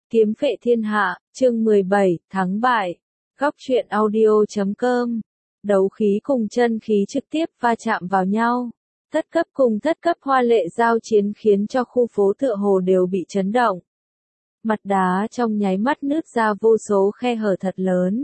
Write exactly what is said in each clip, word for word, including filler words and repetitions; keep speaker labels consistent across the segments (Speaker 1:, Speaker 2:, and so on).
Speaker 1: Kiếm phệ thiên hạ, chương mười bảy, thắng bại. Góc truyện audio chấm com. Đấu khí cùng chân khí trực tiếp va chạm vào nhau. Thất cấp cùng thất cấp hoa lệ giao chiến khiến cho khu phố tựa hồ đều bị chấn động. Mặt đá trong nháy mắt nứt ra vô số khe hở thật lớn.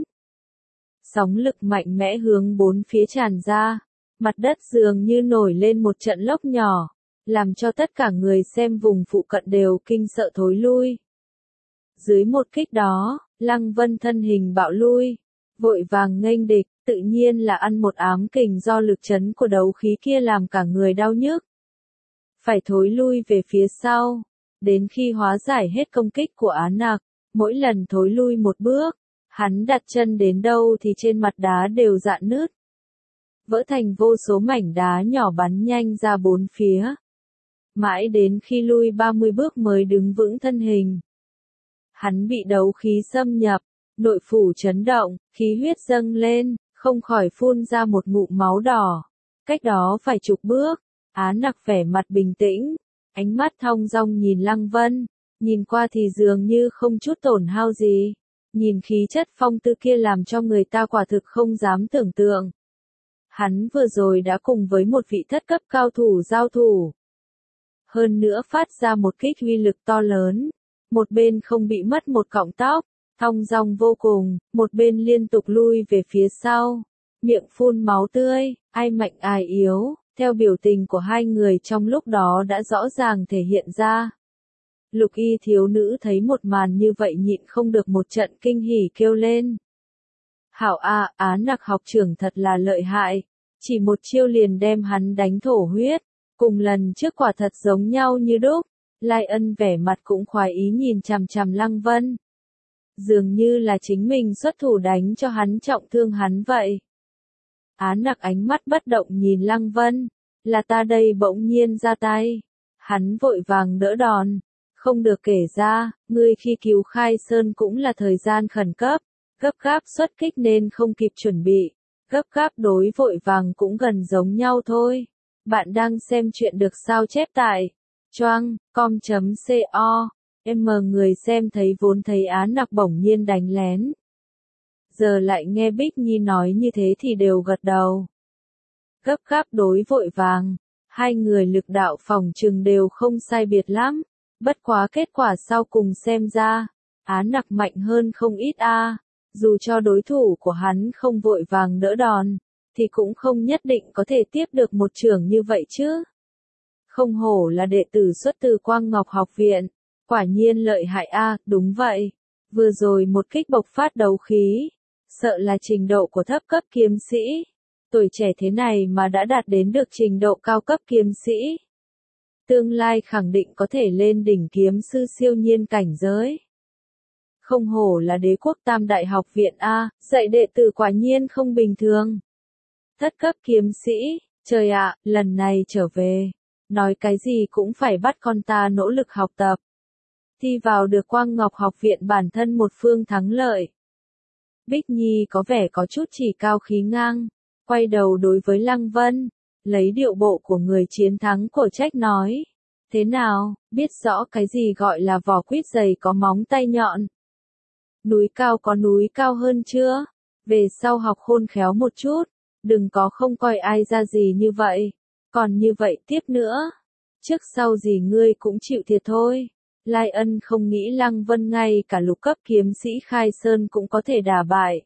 Speaker 1: Sóng lực mạnh mẽ hướng bốn phía tràn ra. Mặt đất dường như nổi lên một trận lốc nhỏ, làm cho tất cả người xem vùng phụ cận đều kinh sợ thối lui. Dưới một kích đó, Lăng Vân thân hình bạo lui, vội vàng nghênh địch, tự nhiên là ăn một ám kình do lực chấn của đấu khí kia làm cả người đau nhức. Phải thối lui về phía sau, đến khi hóa giải hết công kích của Á Nặc, mỗi lần thối lui một bước, hắn đặt chân đến đâu thì trên mặt đá đều rạn nứt, vỡ thành vô số mảnh đá nhỏ bắn nhanh ra bốn phía. Mãi đến khi lui ba mươi bước mới đứng vững thân hình. Hắn bị đấu khí xâm nhập, nội phủ chấn động, khí huyết dâng lên, không khỏi phun ra một ngụm máu đỏ. Cách đó phải chục bước, Á Nặc vẻ mặt bình tĩnh, ánh mắt thong dong nhìn Lăng Vân, nhìn qua thì dường như không chút tổn hao gì. Nhìn khí chất phong tư kia làm cho người ta quả thực không dám tưởng tượng. Hắn vừa rồi đã cùng với một vị thất cấp cao thủ giao thủ. Hơn nữa phát ra một kích uy lực to lớn. Một bên không bị mất một cọng tóc, thong dong vô cùng, một bên liên tục lui về phía sau, miệng phun máu tươi, ai mạnh ai yếu, theo biểu tình của hai người trong lúc đó đã rõ ràng thể hiện ra. Lục y thiếu nữ thấy một màn như vậy nhịn không được một trận kinh hỉ kêu lên. Hảo a, Á Nặc học trưởng thật là lợi hại, chỉ một chiêu liền đem hắn đánh thổ huyết, cùng lần trước quả thật giống nhau như đúc. Lai Ân vẻ mặt cũng khoái ý nhìn chằm chằm Lăng Vân. Dường như là chính mình xuất thủ đánh cho hắn trọng thương hắn vậy. Á Nặc ánh mắt bất động nhìn Lăng Vân, là ta đây bỗng nhiên ra tay. Hắn vội vàng đỡ đòn, không được kể ra, ngươi khi cứu Khai Sơn cũng là thời gian khẩn cấp, gấp gáp xuất kích nên không kịp chuẩn bị, gấp gáp đối vội vàng cũng gần giống nhau thôi. Bạn đang xem chuyện được sao chép tại choang com chấm co, em người xem thấy vốn thấy Á Nặc bỗng nhiên đánh lén. Giờ lại nghe Bích Nhi nói như thế thì đều gật đầu. Gấp gáp đối vội vàng, hai người lực đạo phòng trừng đều không sai biệt lắm, bất quá kết quả sau cùng xem ra, Á Nặc mạnh hơn không ít a. Dù cho đối thủ của hắn không vội vàng đỡ đòn, thì cũng không nhất định có thể tiếp được một chưởng như vậy chứ. Không hổ là đệ tử xuất từ Quang Ngọc học viện, quả nhiên lợi hại a, đúng vậy. Vừa rồi một kích bộc phát đấu khí, sợ là trình độ của thấp cấp kiếm sĩ. Tuổi trẻ thế này mà đã đạt đến được trình độ cao cấp kiếm sĩ. Tương lai khẳng định có thể lên đỉnh kiếm sư siêu nhiên cảnh giới. Không hổ là Đế quốc Tam Đại học viện a, dạy đệ tử quả nhiên không bình thường. Thất cấp kiếm sĩ, trời ạ, lần này trở về. Nói cái gì cũng phải bắt con ta nỗ lực học tập. Thi vào được Quang Ngọc học viện bản thân một phương thắng lợi. Bích Nhi có vẻ có chút chỉ cao khí ngang, quay đầu đối với Lăng Vân, lấy điệu bộ của người chiến thắng cổ trách nói. Thế nào, biết rõ cái gì gọi là vỏ quýt dày có móng tay nhọn. Núi cao có núi cao hơn chưa? Về sau học khôn khéo một chút, đừng có không coi ai ra gì như vậy. Còn như vậy tiếp nữa, trước sau gì ngươi cũng chịu thiệt thôi. Lai Ân không nghĩ Lăng Vân ngay cả lục cấp kiếm sĩ Khai Sơn cũng có thể đả bại.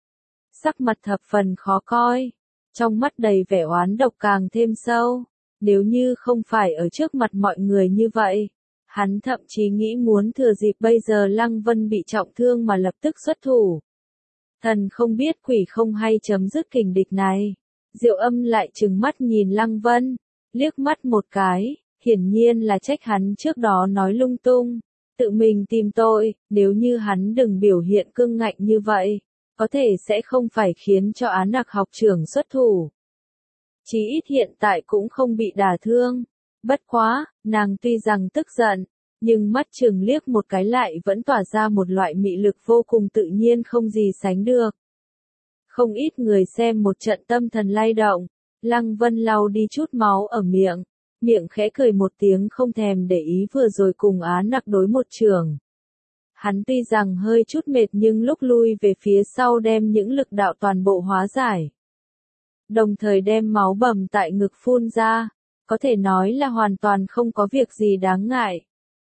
Speaker 1: Sắc mặt thập phần khó coi, trong mắt đầy vẻ oán độc càng thêm sâu. Nếu như không phải ở trước mặt mọi người như vậy, hắn thậm chí nghĩ muốn thừa dịp bây giờ Lăng Vân bị trọng thương mà lập tức xuất thủ. Thần không biết quỷ không hay chấm dứt kình địch này. Diệu Âm lại trừng mắt nhìn Lăng Vân, liếc mắt một cái, hiển nhiên là trách hắn trước đó nói lung tung, tự mình tìm tội, nếu như hắn đừng biểu hiện cương ngạnh như vậy, có thể sẽ không phải khiến cho Á Nặc học trưởng xuất thủ. Chí ít hiện tại cũng không bị đả thương, bất quá, nàng tuy rằng tức giận, nhưng mắt chừng liếc một cái lại vẫn tỏa ra một loại mị lực vô cùng tự nhiên không gì sánh được. Không ít người xem một trận tâm thần lay động, Lăng Vân lau đi chút máu ở miệng, miệng khẽ cười một tiếng không thèm để ý vừa rồi cùng Á Nặc đối một trường. Hắn tuy rằng hơi chút mệt nhưng lúc lui về phía sau đem những lực đạo toàn bộ hóa giải. Đồng thời đem máu bầm tại ngực phun ra, có thể nói là hoàn toàn không có việc gì đáng ngại.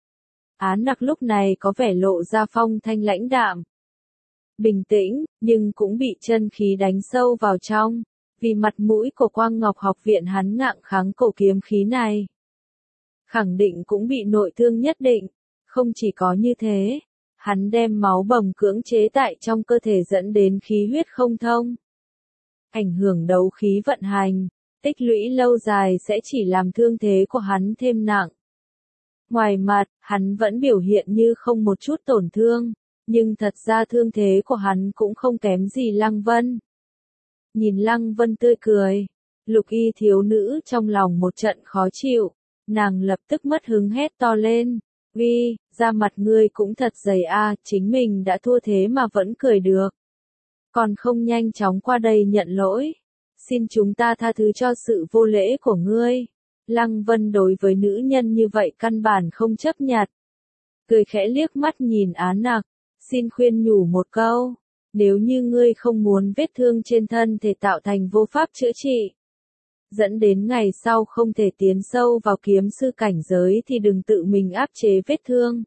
Speaker 1: Á Nặc lúc này có vẻ lộ ra phong thanh lãnh đạm, bình tĩnh, nhưng cũng bị chân khí đánh sâu vào trong, vì mặt mũi của Quang Ngọc học viện hắn ngạng kháng cổ kiếm khí này. Khẳng định cũng bị nội thương nhất định, không chỉ có như thế, hắn đem máu bầm cưỡng chế tại trong cơ thể dẫn đến khí huyết không thông. Ảnh hưởng đấu khí vận hành, tích lũy lâu dài sẽ chỉ làm thương thế của hắn thêm nặng. Ngoài mặt, hắn vẫn biểu hiện như không một chút tổn thương, nhưng thật ra thương thế của hắn cũng không kém gì Lăng Vân. Nhìn Lăng Vân tươi cười, Lục Y thiếu nữ trong lòng một trận khó chịu, nàng lập tức mất hứng hét to lên, "Vi, da mặt ngươi cũng thật dày a, chính mình đã thua thế mà vẫn cười được. Còn không nhanh chóng qua đây nhận lỗi, xin chúng ta tha thứ cho sự vô lễ của ngươi." Lăng Vân đối với nữ nhân như vậy căn bản không chấp nhặt. Cười khẽ liếc mắt nhìn Á Nặc, xin khuyên nhủ một câu, nếu như ngươi không muốn vết thương trên thân thể tạo thành vô pháp chữa trị, dẫn đến ngày sau không thể tiến sâu vào kiếm sư cảnh giới thì đừng tự mình áp chế vết thương.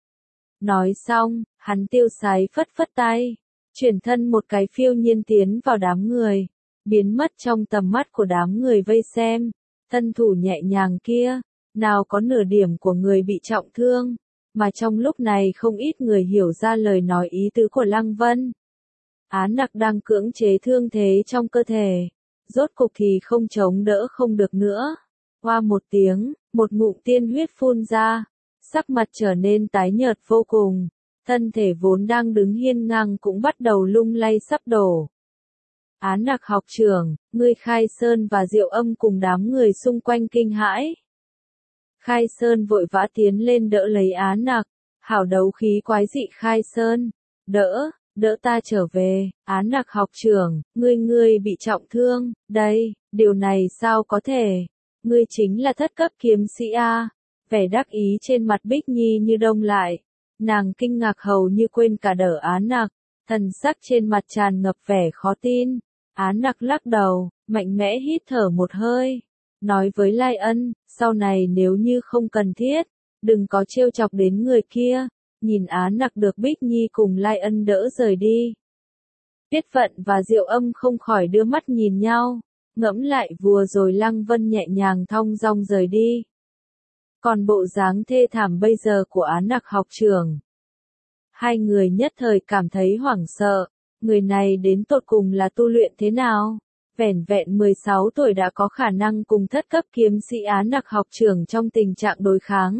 Speaker 1: Nói xong, hắn tiêu sái phất phất tay, chuyển thân một cái phiêu nhiên tiến vào đám người, biến mất trong tầm mắt của đám người vây xem. Thân thủ nhẹ nhàng kia, nào có nửa điểm của người bị trọng thương, mà trong lúc này không ít người hiểu ra lời nói ý tứ của Lăng Vân. Á Nặc đang cưỡng chế thương thế trong cơ thể, rốt cục thì không chống đỡ không được nữa. Hoa một tiếng, một ngụm tiên huyết phun ra, sắc mặt trở nên tái nhợt vô cùng, thân thể vốn đang đứng hiên ngang cũng bắt đầu lung lay sắp đổ. Á Nặc học trưởng, ngươi Khai Sơn và Diệu Âm cùng đám người xung quanh kinh hãi. Khai Sơn vội vã tiến lên đỡ lấy Á Nặc, hảo đấu khí quái dị Khai Sơn, đỡ, đỡ ta trở về. Á Nặc học trưởng, ngươi ngươi bị trọng thương, đây, điều này sao có thể, ngươi chính là thất cấp kiếm sĩ a. Vẻ đắc ý trên mặt Bích Nhi như đông lại, nàng kinh ngạc hầu như quên cả đỡ Á Nặc, thần sắc trên mặt tràn ngập vẻ khó tin. Á Nặc lắc đầu, mạnh mẽ hít thở một hơi, nói với Lai Ân, sau này nếu như không cần thiết, đừng có trêu chọc đến người kia. Nhìn Á Nặc được Bích Nhi cùng Lai Ân đỡ rời đi, Tiết Vận và Diệu Âm không khỏi đưa mắt nhìn nhau, ngẫm lại vừa rồi Lăng Vân nhẹ nhàng thong dong rời đi. Còn bộ dáng thê thảm bây giờ của Á Nặc học trưởng, hai người nhất thời cảm thấy hoảng sợ. Người này đến tột cùng là tu luyện thế nào? Vẻn vẹn mười sáu tuổi đã có khả năng cùng thất cấp kiếm sĩ Á Nặc học trưởng trong tình trạng đối kháng.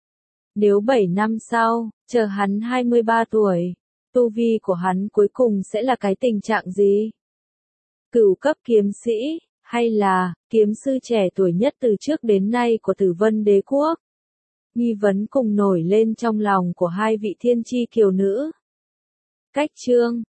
Speaker 1: Nếu bảy năm sau, chờ hắn hai mươi ba tuổi, tu vi của hắn cuối cùng sẽ là cái tình trạng gì? Cửu cấp kiếm sĩ, hay là kiếm sư trẻ tuổi nhất từ trước đến nay của Tử Vân Đế Quốc? Nghi vấn cùng nổi lên trong lòng của hai vị thiên chi kiều nữ. Cách chương